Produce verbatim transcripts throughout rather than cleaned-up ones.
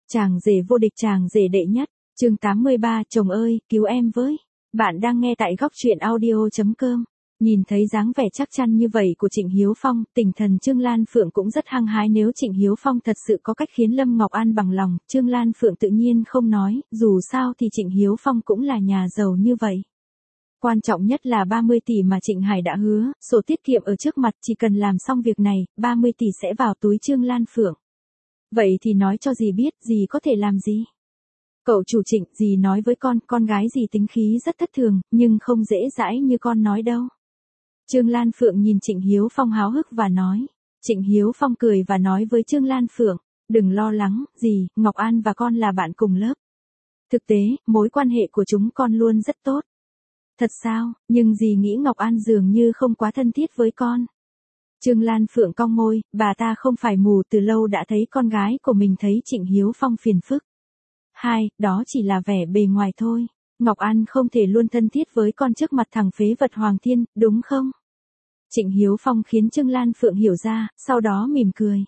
Chàng rể vô địch, chàng rể đệ nhất, chương tám mươi ba, chồng ơi, cứu em với. Bạn đang nghe tại góc truyện audio.com. Nhìn thấy dáng vẻ chắc chắn như vậy của Trịnh Hiếu Phong, tinh thần Trương Lan Phượng cũng rất hăng hái. Nếu Trịnh Hiếu Phong thật sự có cách khiến Lâm Ngọc An bằng lòng, Trương Lan Phượng tự nhiên không nói, dù sao thì Trịnh Hiếu Phong cũng là nhà giàu như vậy. Quan trọng nhất là ba mươi tỷ mà Trịnh Hải đã hứa, sổ tiết kiệm ở trước mặt, chỉ cần làm xong việc này, ba mươi tỷ sẽ vào túi Trương Lan Phượng. Vậy thì nói cho dì biết, dì có thể làm gì? Cậu chủ Trịnh, dì nói với con, con gái dì tính khí rất thất thường, nhưng không dễ dãi như con nói đâu. Trương Lan Phượng nhìn Trịnh Hiếu Phong háo hức và nói. Trịnh Hiếu Phong cười và nói với Trương Lan Phượng, đừng lo lắng, dì, Ngọc An và con là bạn cùng lớp. Thực tế, mối quan hệ của chúng con luôn rất tốt. Thật sao, nhưng dì nghĩ Ngọc An dường như không quá thân thiết với con. Trương Lan Phượng cong môi, bà ta không phải mù, từ lâu đã thấy con gái của mình thấy Trịnh Hiếu Phong phiền phức. Hai, đó chỉ là vẻ bề ngoài thôi. Ngọc An không thể luôn thân thiết với con trước mặt thằng phế vật Hoàng Thiên, đúng không? Trịnh Hiếu Phong khiến Trương Lan Phượng hiểu ra, sau đó mỉm cười.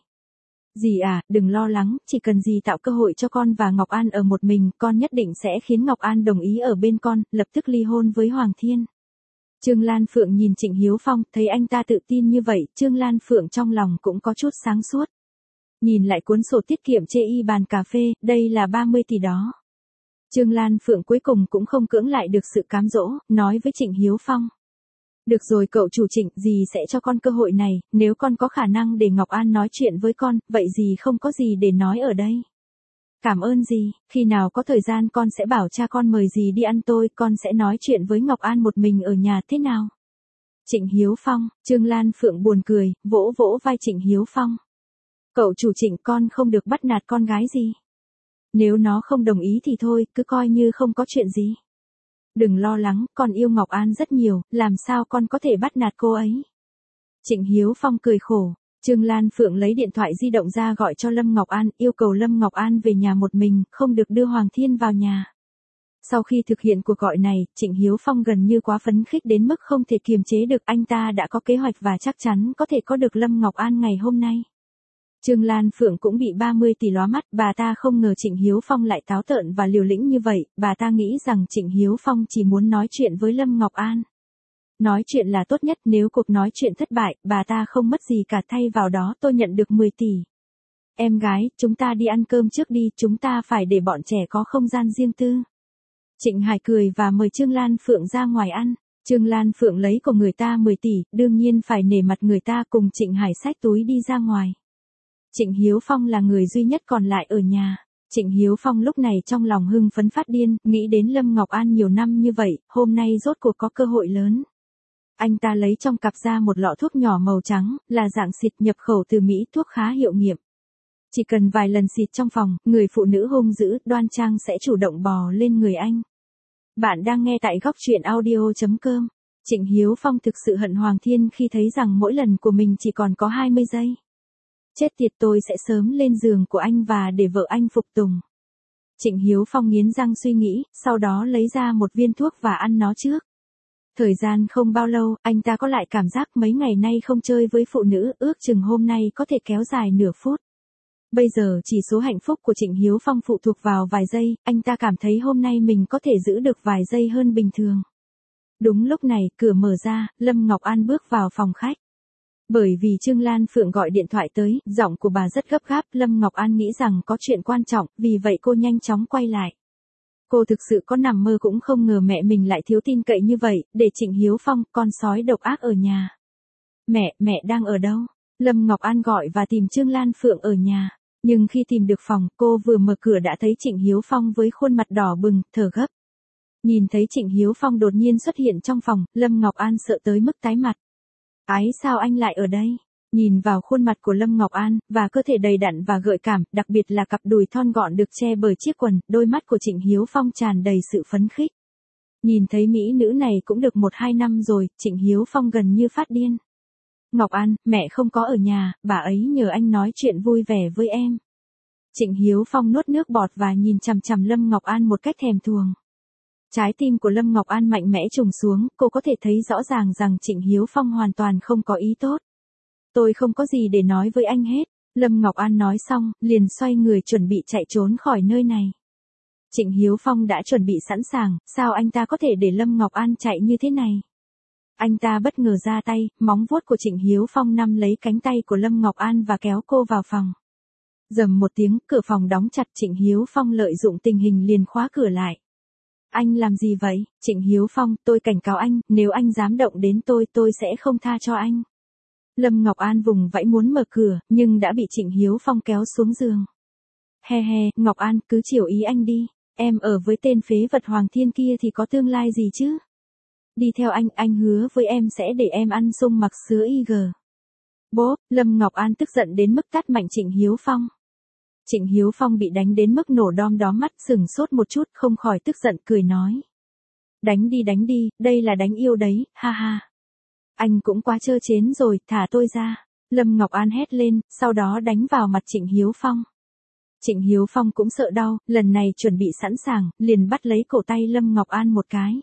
Dì à, đừng lo lắng, chỉ cần dì tạo cơ hội cho con và Ngọc An ở một mình, con nhất định sẽ khiến Ngọc An đồng ý ở bên con, lập tức ly hôn với Hoàng Thiên. Trương Lan Phượng nhìn Trịnh Hiếu Phong, thấy anh ta tự tin như vậy, Trương Lan Phượng trong lòng cũng có chút sáng suốt. Nhìn lại cuốn sổ tiết kiệm chê y bàn cà phê, đây là ba mươi tỷ đó. Trương Lan Phượng cuối cùng cũng không cưỡng lại được sự cám dỗ, nói với Trịnh Hiếu Phong. Được rồi cậu chủ Trịnh, dì sẽ cho con cơ hội này, nếu con có khả năng để Ngọc An nói chuyện với con, vậy dì không có gì để nói ở đây. Cảm ơn dì, khi nào có thời gian con sẽ bảo cha con mời dì đi ăn tôi, con sẽ nói chuyện với Ngọc An một mình ở nhà thế nào? Trịnh Hiếu Phong, Trương Lan Phượng buồn cười, vỗ vỗ vai Trịnh Hiếu Phong. Cậu chủ Trịnh, con không được bắt nạt con gái gì. Nếu nó không đồng ý thì thôi, cứ coi như không có chuyện gì. Đừng lo lắng, con yêu Ngọc An rất nhiều, làm sao con có thể bắt nạt cô ấy? Trịnh Hiếu Phong cười khổ. Trương Lan Phượng lấy điện thoại di động ra gọi cho Lâm Ngọc An, yêu cầu Lâm Ngọc An về nhà một mình, không được đưa Hoàng Thiên vào nhà. Sau khi thực hiện cuộc gọi này, Trịnh Hiếu Phong gần như quá phấn khích đến mức không thể kiềm chế được, anh ta đã có kế hoạch và chắc chắn có thể có được Lâm Ngọc An ngày hôm nay. Trương Lan Phượng cũng bị ba mươi tỷ lóa mắt, bà ta không ngờ Trịnh Hiếu Phong lại táo tợn và liều lĩnh như vậy, bà ta nghĩ rằng Trịnh Hiếu Phong chỉ muốn nói chuyện với Lâm Ngọc An. Nói chuyện là tốt nhất, nếu cuộc nói chuyện thất bại, bà ta không mất gì cả, thay vào đó tôi nhận được mười tỷ. Em gái, chúng ta đi ăn cơm trước đi, chúng ta phải để bọn trẻ có không gian riêng tư. Trịnh Hải cười và mời Trương Lan Phượng ra ngoài ăn. Trương Lan Phượng lấy của người ta mười tỷ, đương nhiên phải nể mặt người ta, cùng Trịnh Hải xách túi đi ra ngoài. Trịnh Hiếu Phong là người duy nhất còn lại ở nhà. Trịnh Hiếu Phong lúc này trong lòng hưng phấn phát điên, nghĩ đến Lâm Ngọc An nhiều năm như vậy, hôm nay rốt cuộc có cơ hội lớn. Anh ta lấy trong cặp ra một lọ thuốc nhỏ màu trắng, là dạng xịt nhập khẩu từ Mỹ, thuốc khá hiệu nghiệm. Chỉ cần vài lần xịt trong phòng, người phụ nữ hung dữ, đoan trang sẽ chủ động bò lên người anh. Bạn đang nghe tại góc truyện audio.com. Trịnh Hiếu Phong thực sự hận Hoàng Thiên khi thấy rằng mỗi lần của mình chỉ còn có hai mươi giây. Chết tiệt, tôi sẽ sớm lên giường của anh và để vợ anh phục tùng. Trịnh Hiếu Phong nghiến răng suy nghĩ, sau đó lấy ra một viên thuốc và ăn nó trước. Thời gian không bao lâu, anh ta có lại cảm giác mấy ngày nay không chơi với phụ nữ, ước chừng hôm nay có thể kéo dài nửa phút. Bây giờ chỉ số hạnh phúc của Trịnh Hiếu Phong phụ thuộc vào vài giây, anh ta cảm thấy hôm nay mình có thể giữ được vài giây hơn bình thường. Đúng lúc này, cửa mở ra, Lâm Ngọc An bước vào phòng khách. Bởi vì Trương Lan Phượng gọi điện thoại tới, giọng của bà rất gấp gáp, Lâm Ngọc An nghĩ rằng có chuyện quan trọng, vì vậy cô nhanh chóng quay lại. Cô thực sự có nằm mơ cũng không ngờ mẹ mình lại thiếu tin cậy như vậy, để Trịnh Hiếu Phong, con sói độc ác ở nhà. Mẹ, mẹ đang ở đâu? Lâm Ngọc An gọi và tìm Trương Lan Phượng ở nhà. Nhưng khi tìm được phòng, cô vừa mở cửa đã thấy Trịnh Hiếu Phong với khuôn mặt đỏ bừng, thở gấp. Nhìn thấy Trịnh Hiếu Phong đột nhiên xuất hiện trong phòng, Lâm Ngọc An sợ tới mức tái mặt. Ái, sao anh lại ở đây? Nhìn vào khuôn mặt của Lâm Ngọc An, và cơ thể đầy đặn và gợi cảm, đặc biệt là cặp đùi thon gọn được che bởi chiếc quần, đôi mắt của Trịnh Hiếu Phong tràn đầy sự phấn khích. Nhìn thấy mỹ nữ này cũng được một hai năm rồi, Trịnh Hiếu Phong gần như phát điên. Ngọc An, mẹ không có ở nhà, bà ấy nhờ anh nói chuyện vui vẻ với em. Trịnh Hiếu Phong nuốt nước bọt và nhìn chằm chằm Lâm Ngọc An một cách thèm thuồng. Trái tim của Lâm Ngọc An mạnh mẽ trùng xuống, cô có thể thấy rõ ràng rằng Trịnh Hiếu Phong hoàn toàn không có ý tốt. Tôi không có gì để nói với anh hết. Lâm Ngọc An nói xong, liền xoay người chuẩn bị chạy trốn khỏi nơi này. Trịnh Hiếu Phong đã chuẩn bị sẵn sàng, sao anh ta có thể để Lâm Ngọc An chạy như thế này? Anh ta bất ngờ ra tay, móng vuốt của Trịnh Hiếu Phong nắm lấy cánh tay của Lâm Ngọc An và kéo cô vào phòng. Rầm một tiếng, cửa phòng đóng chặt. Trịnh Hiếu Phong lợi dụng tình hình liền khóa cửa lại. Anh làm gì vậy? Trịnh Hiếu Phong, tôi cảnh cáo anh, nếu anh dám động đến tôi, tôi sẽ không tha cho anh. Lâm Ngọc An vùng vẫy muốn mở cửa, nhưng đã bị Trịnh Hiếu Phong kéo xuống giường. He he, Ngọc An, cứ chiều ý anh đi, em ở với tên phế vật Hoàng Thiên kia thì có tương lai gì chứ? Đi theo anh, anh hứa với em sẽ để em ăn sung mặc sứa y gờ. Bố, Lâm Ngọc An tức giận đến mức tát mạnh Trịnh Hiếu Phong. Trịnh Hiếu Phong bị đánh đến mức nổ đom đóm mắt, sừng sốt một chút, không khỏi tức giận cười nói. Đánh đi đánh đi, đây là đánh yêu đấy, ha ha. Anh cũng quá trơ trến rồi, thả tôi ra. Lâm Ngọc An hét lên, sau đó đánh vào mặt Trịnh Hiếu Phong. Trịnh Hiếu Phong cũng sợ đau, lần này chuẩn bị sẵn sàng, liền bắt lấy cổ tay Lâm Ngọc An một cái.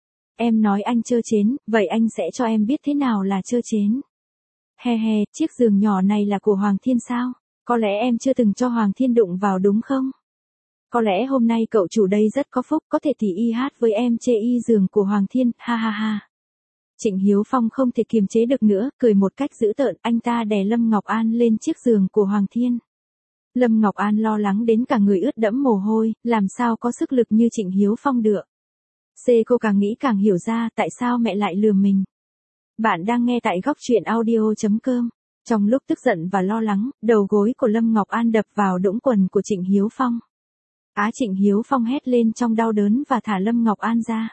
Em nói anh trơ trến, vậy anh sẽ cho em biết thế nào là trơ trến. He he, chiếc giường nhỏ này là của Hoàng Thiên sao? Có lẽ em chưa từng cho Hoàng Thiên đụng vào đúng không? Có lẽ hôm nay cậu chủ đây rất có phúc, có thể tỉ y hát với em chê y giường của Hoàng Thiên, ha ha ha. Trịnh Hiếu Phong không thể kiềm chế được nữa, cười một cách dữ tợn, anh ta đè Lâm Ngọc An lên chiếc giường của Hoàng Thiên. Lâm Ngọc An lo lắng đến cả người ướt đẫm mồ hôi, làm sao có sức lực như Trịnh Hiếu Phong được. C cô càng nghĩ càng hiểu ra tại sao mẹ lại lừa mình. Bạn đang nghe tại góc truyện audio chấm com. Trong lúc tức giận và lo lắng, đầu gối của Lâm Ngọc An đập vào đũng quần của Trịnh Hiếu Phong. Á Trịnh Hiếu Phong hét lên trong đau đớn và thả Lâm Ngọc An ra.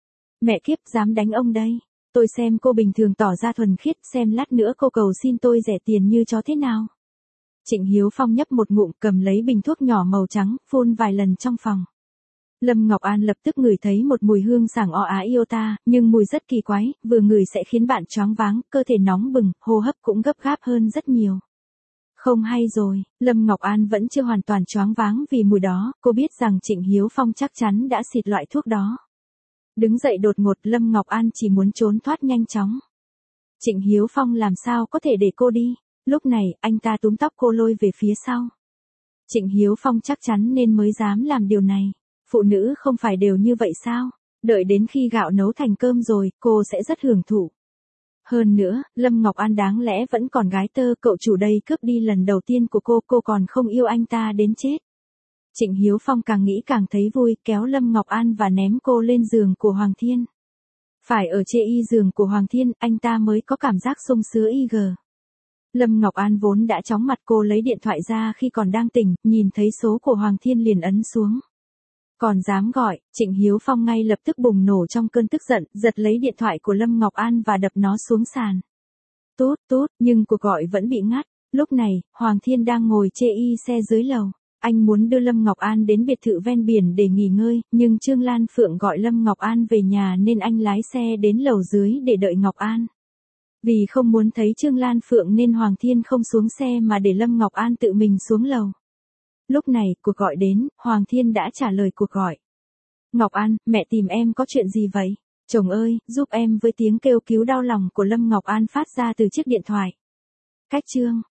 Mẹ kiếp, dám đánh ông đây. Tôi xem cô bình thường tỏ ra thuần khiết, xem lát nữa cô cầu xin tôi rẻ tiền như chó thế nào. Trịnh Hiếu Phong nhấp một ngụm, cầm lấy bình thuốc nhỏ màu trắng, phun vài lần trong phòng. Lâm Ngọc An lập tức ngửi thấy một mùi hương sảng o á iota, nhưng mùi rất kỳ quái, vừa ngửi sẽ khiến bạn choáng váng, cơ thể nóng bừng, hô hấp cũng gấp gáp hơn rất nhiều. Không hay rồi, Lâm Ngọc An vẫn chưa hoàn toàn choáng váng vì mùi đó, cô biết rằng Trịnh Hiếu Phong chắc chắn đã xịt loại thuốc đó. Đứng dậy đột ngột, Lâm Ngọc An chỉ muốn trốn thoát nhanh chóng. Trịnh Hiếu Phong làm sao có thể để cô đi, lúc này, anh ta túm tóc cô lôi về phía sau. Trịnh Hiếu Phong chắc chắn nên mới dám làm điều này. Phụ nữ không phải đều như vậy sao? Đợi đến khi gạo nấu thành cơm rồi, cô sẽ rất hưởng thụ. Hơn nữa, Lâm Ngọc An đáng lẽ vẫn còn gái tơ, cậu chủ đây cướp đi lần đầu tiên của cô, cô còn không yêu anh ta đến chết. Trịnh Hiếu Phong càng nghĩ càng thấy vui, kéo Lâm Ngọc An và ném cô lên giường của Hoàng Thiên. Phải ở chê y giường của Hoàng Thiên, anh ta mới có cảm giác sung sứa y gờ. Lâm Ngọc An vốn đã chóng mặt, cô lấy điện thoại ra khi còn đang tỉnh, nhìn thấy số của Hoàng Thiên liền ấn xuống. Còn dám gọi, Trịnh Hiếu Phong ngay lập tức bùng nổ trong cơn tức giận, giật lấy điện thoại của Lâm Ngọc An và đập nó xuống sàn. Tút tút, nhưng cuộc gọi vẫn bị ngắt. Lúc này, Hoàng Thiên đang ngồi chê y xe dưới lầu. Anh muốn đưa Lâm Ngọc An đến biệt thự ven biển để nghỉ ngơi, nhưng Trương Lan Phượng gọi Lâm Ngọc An về nhà nên anh lái xe đến lầu dưới để đợi Ngọc An. Vì không muốn thấy Trương Lan Phượng nên Hoàng Thiên không xuống xe mà để Lâm Ngọc An tự mình xuống lầu. Lúc này, cuộc gọi đến, Hoàng Thiên đã trả lời cuộc gọi. Ngọc An, mẹ tìm em có chuyện gì vậy? Chồng ơi, giúp em với tiếng kêu cứu đau lòng của Lâm Ngọc An phát ra từ chiếc điện thoại. Cách chương